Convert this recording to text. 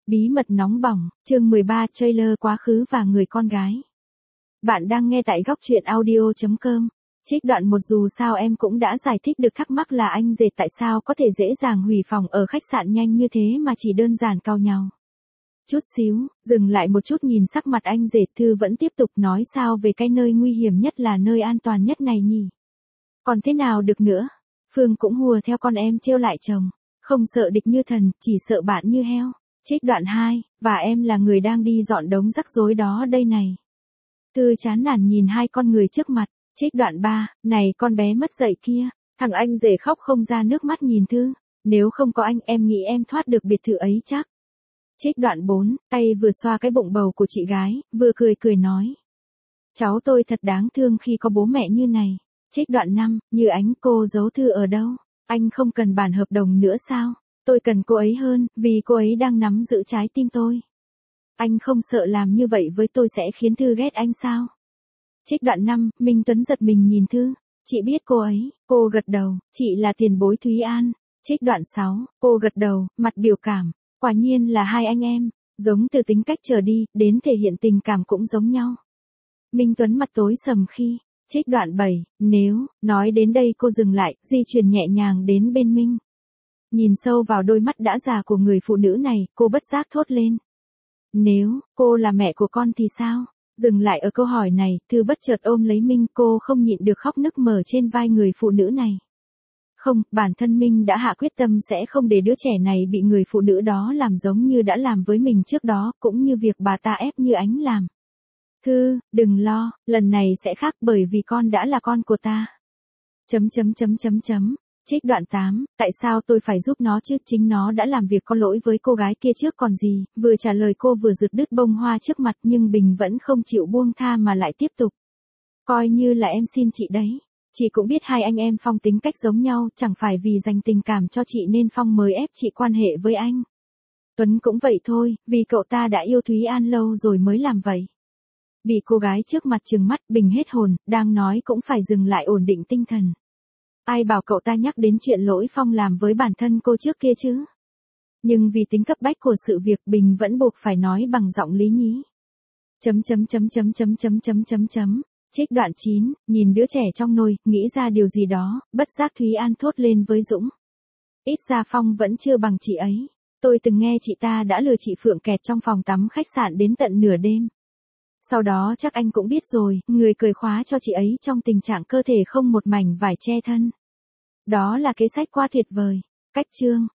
Bí mật nóng bỏng, chương 13, trailer quá khứ và người con gái. Bạn đang nghe tại góc truyện audio.com. Trích đoạn một. Dù sao em cũng đã giải thích được thắc mắc là anh dệt tại sao có thể dễ dàng hủy phòng ở khách sạn nhanh như thế mà chỉ đơn giản cau nhau. Chút xíu, dừng lại một chút nhìn sắc mặt anh dệt, Thư vẫn tiếp tục nói sao về cái nơi nguy hiểm nhất là nơi an toàn nhất này nhỉ. Còn thế nào được nữa, Phương cũng hùa theo con em trêu lại chồng. Không sợ địch như thần, chỉ sợ bạn như heo. Trích đoạn 2, và em là người đang đi dọn đống rắc rối đó đây này. Thư chán nản nhìn hai con người trước mặt. Trích đoạn 3, này con bé mất dạy kia. Thằng anh rể khóc không ra nước mắt nhìn Thư. Nếu không có anh em nghĩ em thoát được biệt thự ấy chắc. Trích đoạn 4, tay vừa xoa cái bụng bầu của chị gái, vừa cười cười nói. Cháu tôi thật đáng thương khi có bố mẹ như này. Trích đoạn 5, Như Ánh, cô giấu Thư ở đâu? Anh không cần bản hợp đồng nữa sao? Tôi cần cô ấy hơn, vì cô ấy đang nắm giữ trái tim tôi. Anh không sợ làm như vậy với tôi sẽ khiến Thư ghét anh sao? Trích đoạn 5, Minh Tuấn giật mình nhìn Thư. Chị biết cô ấy, cô gật đầu, chị là tiền bối Thúy An. Trích đoạn 6, cô gật đầu, mặt biểu cảm. Quả nhiên là hai anh em, giống từ tính cách trở đi, đến thể hiện tình cảm cũng giống nhau. Minh Tuấn mặt tối sầm khi. Trích đoạn 7, nếu, nói đến đây cô dừng lại, di chuyển nhẹ nhàng đến bên Minh. Nhìn sâu vào đôi mắt đã già của người phụ nữ này, cô bất giác thốt lên. Nếu, cô là mẹ của con thì sao? Dừng lại ở câu hỏi này, Thư bất chợt ôm lấy Minh, cô không nhịn được khóc nức nở trên vai người phụ nữ này. Không, bản thân Minh đã hạ quyết tâm sẽ không để đứa trẻ này bị người phụ nữ đó làm giống như đã làm với mình trước đó, cũng như việc bà ta ép Như Ánh làm. Thư, đừng lo, lần này sẽ khác bởi vì con đã là con của ta. Trích đoạn 8, tại sao tôi phải giúp nó chứ, chính nó đã làm việc có lỗi với cô gái kia trước còn gì, vừa trả lời cô vừa giật đứt bông hoa trước mặt nhưng Bình vẫn không chịu buông tha mà lại tiếp tục. Coi như là em xin chị đấy. Chị cũng biết hai anh em Phong tính cách giống nhau, chẳng phải vì dành tình cảm cho chị nên Phong mới ép chị quan hệ với anh. Tuấn cũng vậy thôi, vì cậu ta đã yêu Thúy An lâu rồi mới làm vậy. Bị cô gái trước mặt trừng mắt, Bình hết hồn, đang nói cũng phải dừng lại ổn định tinh thần. Ai bảo cậu ta nhắc đến chuyện lỗi Phong làm với bản thân cô trước kia chứ? Nhưng vì tính cấp bách của sự việc, Bình vẫn buộc phải nói bằng giọng lý nhí. Trích đoạn 9, nhìn đứa trẻ trong nôi, nghĩ ra điều gì đó, bất giác Thúy An thốt lên với Dũng. Ít ra Phong vẫn chưa bằng chị ấy. Tôi từng nghe chị ta đã lừa chị Phượng kẹt trong phòng tắm khách sạn đến tận nửa đêm. Sau đó chắc anh cũng biết rồi, người cởi khóa cho chị ấy trong tình trạng cơ thể không một mảnh vải che thân. Đó là kế sách quá tuyệt vời. Cách chương,